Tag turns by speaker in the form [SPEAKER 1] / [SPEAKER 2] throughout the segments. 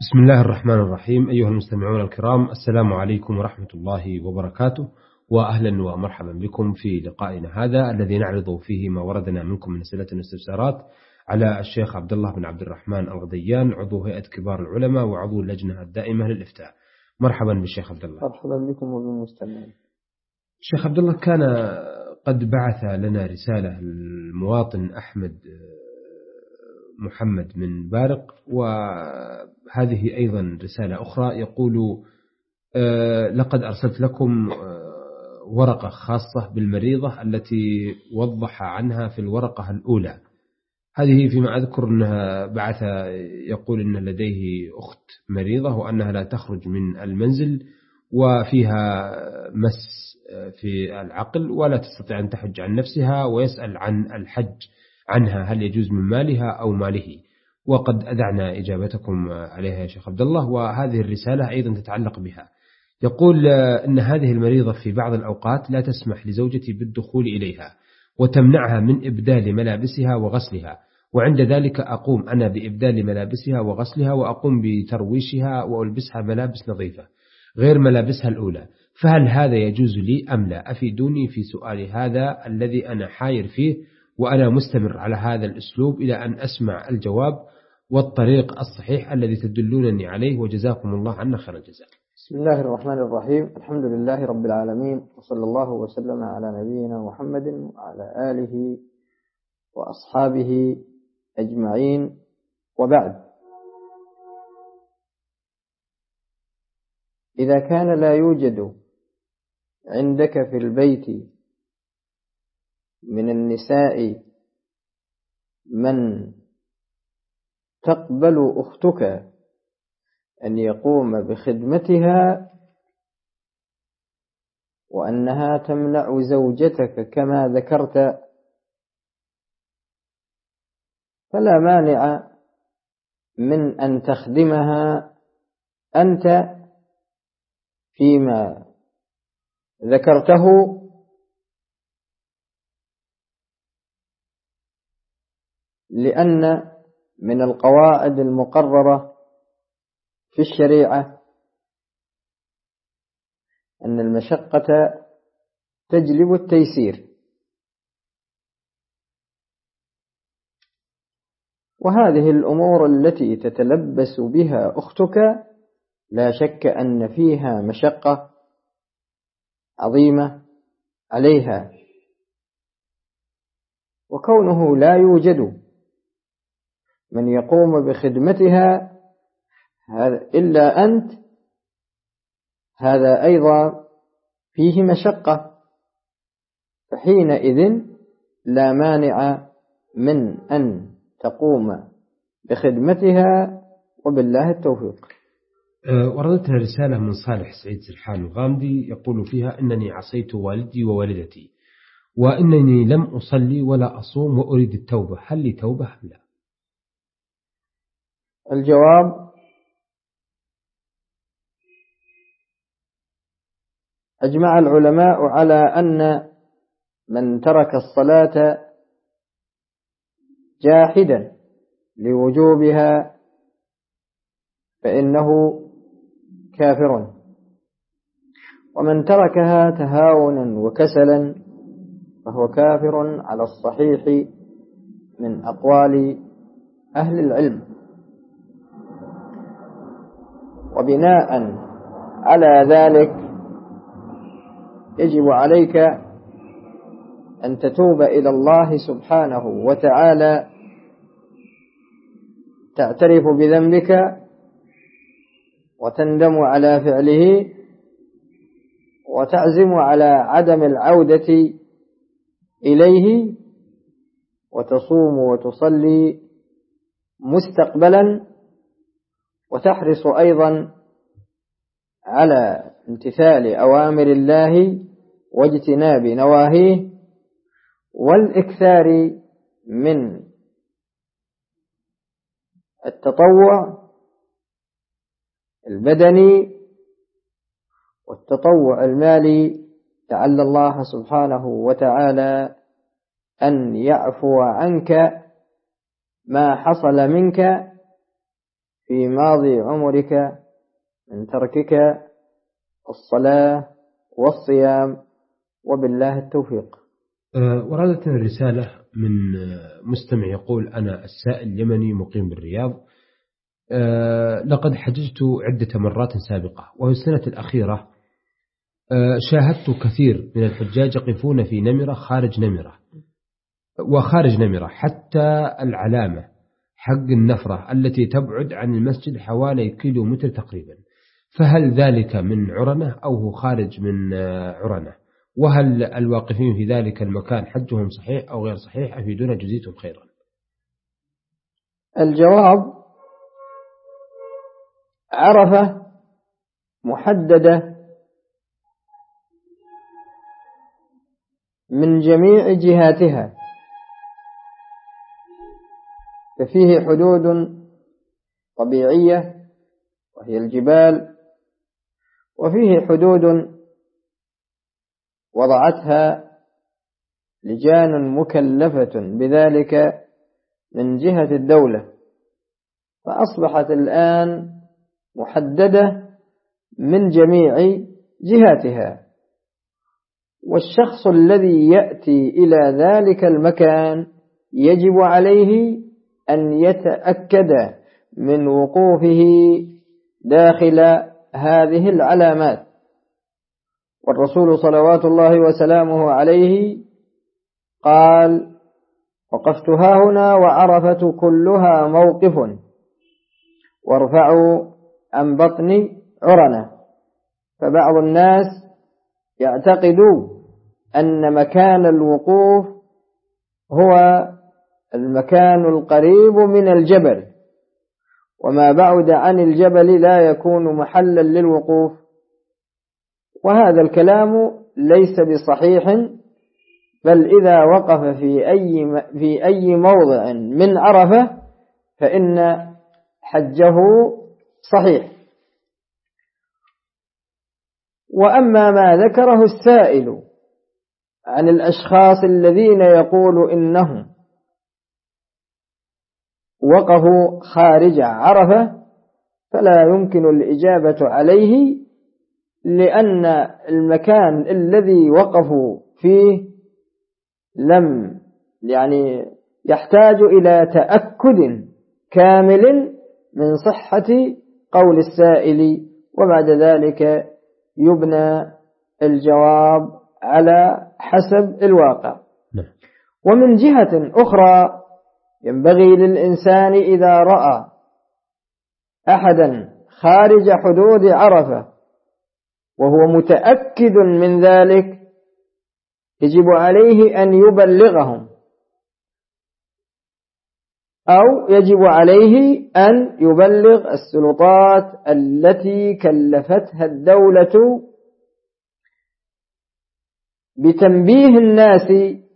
[SPEAKER 1] بسم الله الرحمن الرحيم. أيها المستمعون الكرام، السلام عليكم ورحمة الله وبركاته، وأهلا ومرحبا بكم في لقائنا هذا الذي نعرض فيه ما وردنا منكم من أسئلة واستفسارات على الشيخ عبد الله بن عبد الرحمن الغديان، عضو هيئة كبار العلماء وعضو اللجنة الدائمة للإفتاء. مرحبا بالشيخ عبد الله.
[SPEAKER 2] مرحبا بكم وبالمستمعين.
[SPEAKER 1] الشيخ عبد الله كان قد بعث لنا رسالة المواطن أحمد محمد من بارق، وهذه أيضا رسالة أخرى يقول: لقد أرسلت لكم ورقة خاصة بالمريضة التي وضح عنها في الورقة الأولى. هذه فيما أذكر أنها بعث يقول أن لديه أخت مريضة وأنها لا تخرج من المنزل وفيها مس في العقل ولا تستطيع أن تحج عن نفسها، ويسأل عن الحج عنها هل يجوز من مالها أو ماله، وقد أذعنا إجابتكم عليها يا شيخ عبد الله. وهذه الرسالة أيضا تتعلق بها. يقول أن هذه المريضة في بعض الأوقات لا تسمح لزوجتي بالدخول إليها وتمنعها من إبدال ملابسها وغسلها، وعند ذلك أقوم أنا بإبدال ملابسها وغسلها وأقوم بترويشها وألبسها ملابس نظيفة غير ملابسها الأولى، فهل هذا يجوز لي أم لا؟ أفيدوني في سؤال هذا الذي أنا حاير فيه، وأنا مستمر على هذا الأسلوب إلى أن أسمع الجواب والطريق الصحيح الذي تدلونني عليه، وجزاكم الله عنا خير الجزاء.
[SPEAKER 2] بسم الله الرحمن الرحيم. الحمد لله رب العالمين، وصلى الله وسلم على نبينا محمد وعلى آله وأصحابه أجمعين، وبعد. إذا كان لا يوجد عندك في البيت من النساء من تقبل أختك أن يقوم بخدمتها، وأنها تمنع زوجتك كما ذكرت، فلا مانع من أن تخدمها أنت فيما ذكرته، لأن من القواعد المقررة في الشريعة أن المشقة تجلب التيسير، وهذه الأمور التي تتلبس بها أختك لا شك أن فيها مشقة عظيمة عليها، وكونه لا يوجد من يقوم بخدمتها إلا أنت، هذا أيضا فيه مشقة، فحينئذ لا مانع من أن تقوم بخدمتها، وبالله التوفيق.
[SPEAKER 1] وردتنا رسالة من صالح سعيد سرحان الغامدي يقول فيها: إنني عصيت والدي ووالدتي، وإنني لم أصلي ولا أصوم وأريد التوبة، هل لي توبة أم لا؟
[SPEAKER 2] الجواب: أجمع العلماء على أن من ترك الصلاة جاحدا لوجوبها فإنه كافر، ومن تركها تهاونا وكسلا فهو كافر على الصحيح من أقوال أهل العلم. وبناء على ذلك يجب عليك أن تتوب إلى الله سبحانه وتعالى، تعترف بذنبك وتندم على فعله، وتعزم على عدم العودة إليه، وتصوم وتصلي مستقبلا، وتحرص أيضا على امتثال أوامر الله واجتناب نواهيه، والإكثار من التطوع البدني والتطوع المالي، لعل الله سبحانه وتعالى أن يعفو عنك ما حصل منك في ماضي عمرك من تركك الصلاة والصيام، وبالله التوفيق.
[SPEAKER 1] وردتنا رسالة من مستمع يقول: أنا السائل يمني مقيم بالرياض، لقد حججت عدة مرات سابقة، وفي السنة الأخيرة شاهدت كثير من الحجاج يقفون في نمرة وخارج نمرة حتى العلامة حق النفرة التي تبعد عن المسجد حوالي كيلومتر تقريبا، فهل ذلك من عرنة أو هو خارج من عرنة؟ وهل الواقفين في ذلك المكان حجهم صحيح أو غير صحيح؟ أفيدونا جزيتم خيرا.
[SPEAKER 2] الجواب: عرفة محددة من جميع جهاتها، ففيه حدود طبيعية وهي الجبال، وفيه حدود وضعتها لجان مكلفة بذلك من جهة الدولة، فأصبحت الآن محددة من جميع جهاتها، والشخص الذي يأتي إلى ذلك المكان يجب عليه أن يتأكد من وقوفه داخل هذه العلامات. والرسول صلوات الله وسلامه عليه قال: وقفت هاهنا وعرفة كلها موقف، وارفعوا عن بطني عرنة. فبعض الناس يعتقد أن مكان الوقوف هو المكان القريب من الجبل، وما بعد عن الجبل لا يكون محلا للوقوف، وهذا الكلام ليس بصحيح، بل إذا وقف في أي موضع من عرفة فإن حجه صحيح. وأما ما ذكره السائل عن الأشخاص الذين يقول إنهم وقفوا خارج عرفة، فلا يمكن الإجابة عليه، لأن المكان الذي وقفوا فيه لم يحتاج إلى تأكد كامل من صحة قول السائل، وبعد ذلك يبنى الجواب على حسب الواقع. ومن جهة أخرى ينبغي للإنسان إذا رأى أحدا خارج حدود عرفة وهو متأكد من ذلك يجب عليه أن يبلغهم، أو يجب عليه أن يبلغ السلطات التي كلفتها الدولة بتنبيه الناس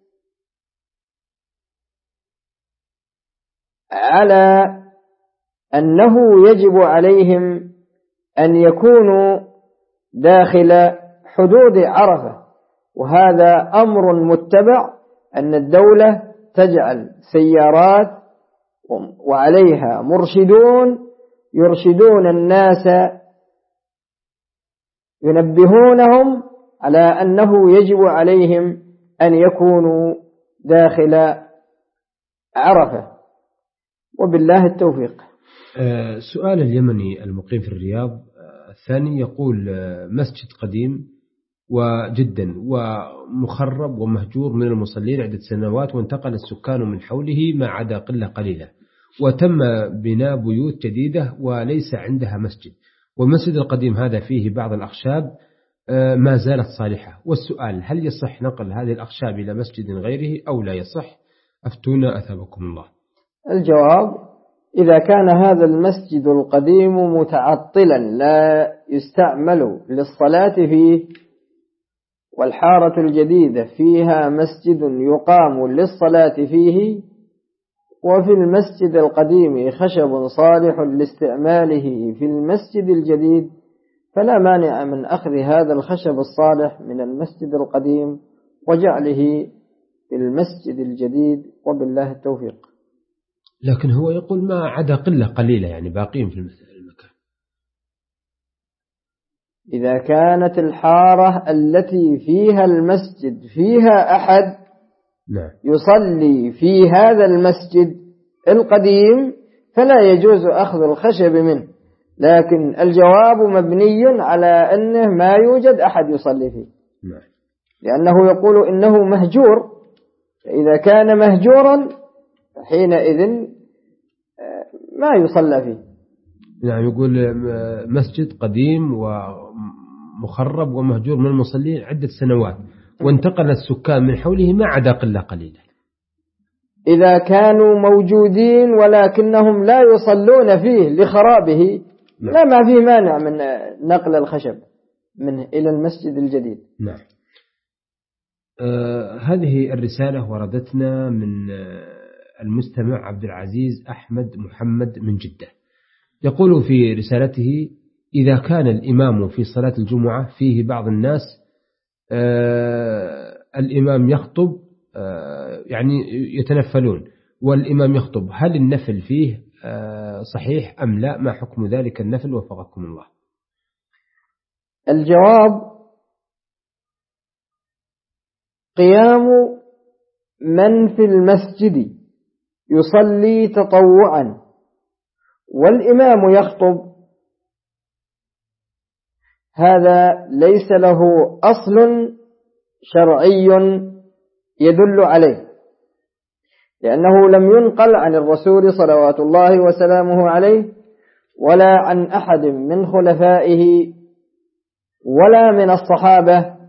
[SPEAKER 2] على أنه يجب عليهم أن يكونوا داخل حدود عرفة. وهذا أمر متبع، أن الدولة تجعل سيارات وعليها مرشدون يرشدون الناس، ينبهونهم على أنه يجب عليهم أن يكونوا داخل عرفة، وبالله التوفيق.
[SPEAKER 1] سؤال اليمني المقيم في الرياض الثاني يقول: مسجد قديم وجدا ومخرب ومهجور من المصلين عدة سنوات، وانتقل السكان من حوله ما عدا قلة قليلة، وتم بناء بيوت جديدة وليس عندها مسجد، والمسجد القديم هذا فيه بعض الأخشاب ما زالت صالحة. والسؤال: هل يصح نقل هذه الأخشاب إلى مسجد غيره أو لا يصح؟ أفتونا أثابكم الله.
[SPEAKER 2] الجواب: إذا كان هذا المسجد القديم متعطلا لا يستعمل للصلاة فيه، والحارة الجديدة فيها مسجد يقام للصلاة فيه، وفي المسجد القديم خشب صالح لاستعماله في المسجد الجديد، فلا مانع من أخذ هذا الخشب الصالح من المسجد القديم وجعله في المسجد الجديد، وبالله التوفيق.
[SPEAKER 1] لكن هو يقول ما عدا قلة قليلة يعني باقين في المكان.
[SPEAKER 2] إذا كانت الحارة التي فيها المسجد فيها أحد
[SPEAKER 1] نعم.
[SPEAKER 2] يصلي في هذا المسجد القديم فلا يجوز أخذ الخشب منه، لكن الجواب مبني على أنه ما يوجد أحد يصلي فيه.
[SPEAKER 1] نعم.
[SPEAKER 2] لأنه يقول إنه مهجور، فإذا كان مهجورا حينئذ ما يصلى فيه.
[SPEAKER 1] نعم. يقول مسجد قديم ومخرب ومهجور من المصلين عدة سنوات، وانتقل السكان من حوله ما عدا قلة قليلة.
[SPEAKER 2] إذا كانوا موجودين ولكنهم لا يصلون فيه لخرابه لا ما فيه مانع من نقل الخشب منه إلى المسجد الجديد.
[SPEAKER 1] نعم. هذه الرسالة وردتنا من المستمع عبد العزيز أحمد محمد من جدة، يقول في رسالته: إذا كان الإمام في صلاة الجمعة فيه بعض الناس الإمام يخطب يعني يتنفلون والإمام يخطب، هل النفل فيه صحيح أم لا؟ ما حكم ذلك النفل وفقكم الله؟
[SPEAKER 2] الجواب: قيام من في المسجد يصلي تطوعا والإمام يخطب هذا ليس له أصل شرعي يدل عليه، لأنه لم ينقل عن الرسول صلوات الله وسلامه عليه ولا عن أحد من خلفائه ولا من الصحابة.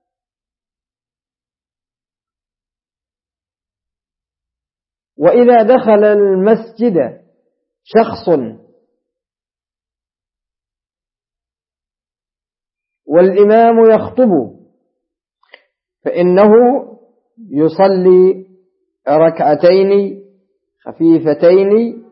[SPEAKER 2] وإذا دخل المسجد شخص والإمام يخطب فإنه يصلي ركعتين خفيفتين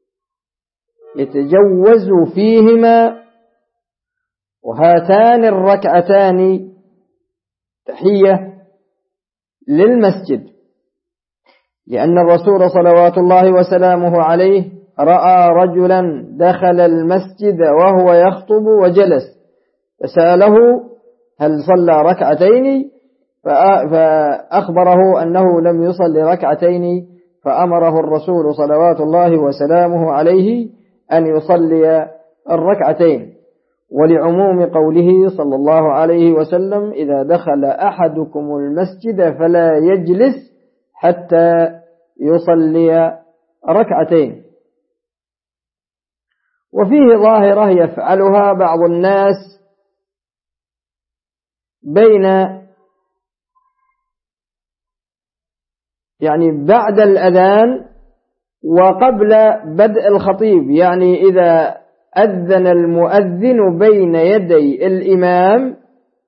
[SPEAKER 2] يتجوز فيهما، وهاتان الركعتان تحية للمسجد، لأن الرسول صلوات الله وسلامه عليه رأى رجلا دخل المسجد وهو يخطب وجلس، فسأله: هل صلى ركعتين؟ فأخبره أنه لم يصلي ركعتين، فأمره الرسول صلوات الله وسلامه عليه أن يصلي الركعتين، ولعموم قوله صلى الله عليه وسلم: إذا دخل أحدكم المسجد فلا يجلس حتى يصلي ركعتين. وفيه ظاهرة يفعلها بعض الناس بين يعني بعد الأذان وقبل بدء الخطيب، يعني إذا أذن المؤذن بين يدي الإمام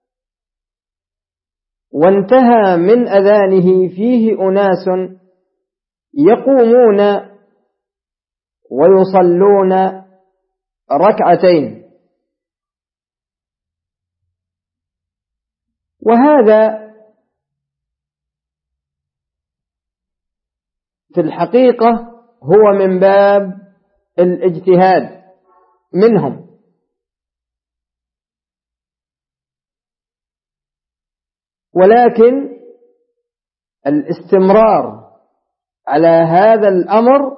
[SPEAKER 2] وانتهى من أذانه فيه أناس يقومون ويصلون ركعتين، وهذا في الحقيقة هو من باب الاجتهاد منهم، ولكن الاستمرار على هذا الأمر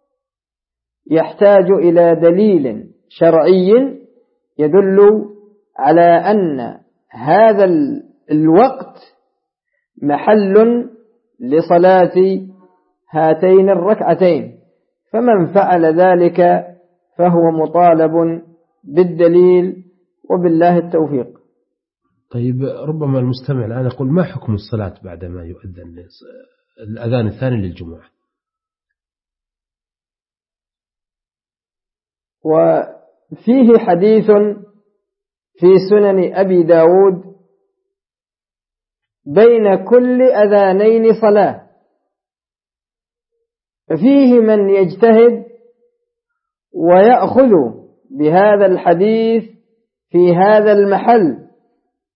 [SPEAKER 2] يحتاج إلى دليل شرعي يدل على أن هذا الوقت محل لصلاة هاتين الركعتين، فمن فعل ذلك فهو مطالب بالدليل، وبالله التوفيق.
[SPEAKER 1] طيب، ربما المستمع الآن يقول: ما حكم الصلاة بعدما يؤذن الأذان الثاني للجمعة؟
[SPEAKER 2] وفيه حديث في سنن أبي داود: بين كل أذانين صلاة، ففيه من يجتهد ويأخذ بهذا الحديث في هذا المحل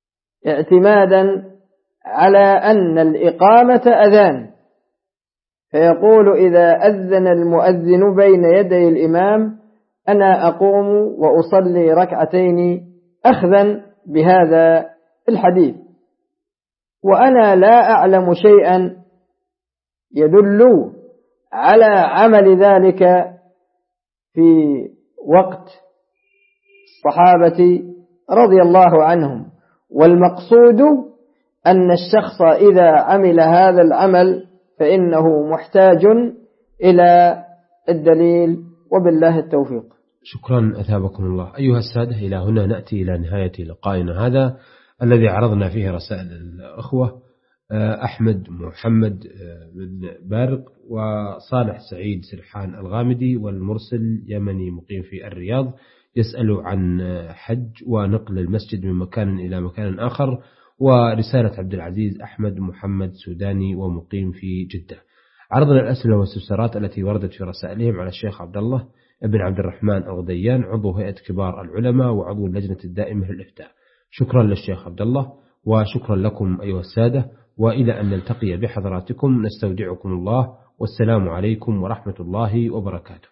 [SPEAKER 2] اعتمادا على أن الإقامة أذان، فيقول إذا أذن المؤذن بين يدي الإمام أنا أقوم وأصلي ركعتين أخذا بهذا الحديث، وأنا لا أعلم شيئا يدل على عمل ذلك في وقت الصحابة رضي الله عنهم. والمقصود أن الشخص إذا عمل هذا العمل فإنه محتاج إلى الدليل، وبالله التوفيق.
[SPEAKER 1] شكرا أثابكم الله. أيها السادة، إلى هنا نأتي إلى نهاية لقائنا هذا الذي عرضنا فيه رسائل الأخوة أحمد محمد بن بارق وصالح سعيد سرحان الغامدي، والمرسل يمني مقيم في الرياض يسأل عن حج ونقل المسجد من مكان إلى مكان آخر، ورسالة عبد العزيز أحمد محمد سوداني ومقيم في جدة. عرضنا الأسئلة والاستفسارات التي وردت في رسائلهم على الشيخ عبد الله بن عبد الرحمن الغديان، عضو هيئة كبار العلماء وعضو اللجنة الدائمة للإفتاء. شكرا للشيخ عبد الله، وشكرا لكم أيها السادة، وإلى أن نلتقي بحضراتكم نستودعكم الله، والسلام عليكم ورحمة الله وبركاته.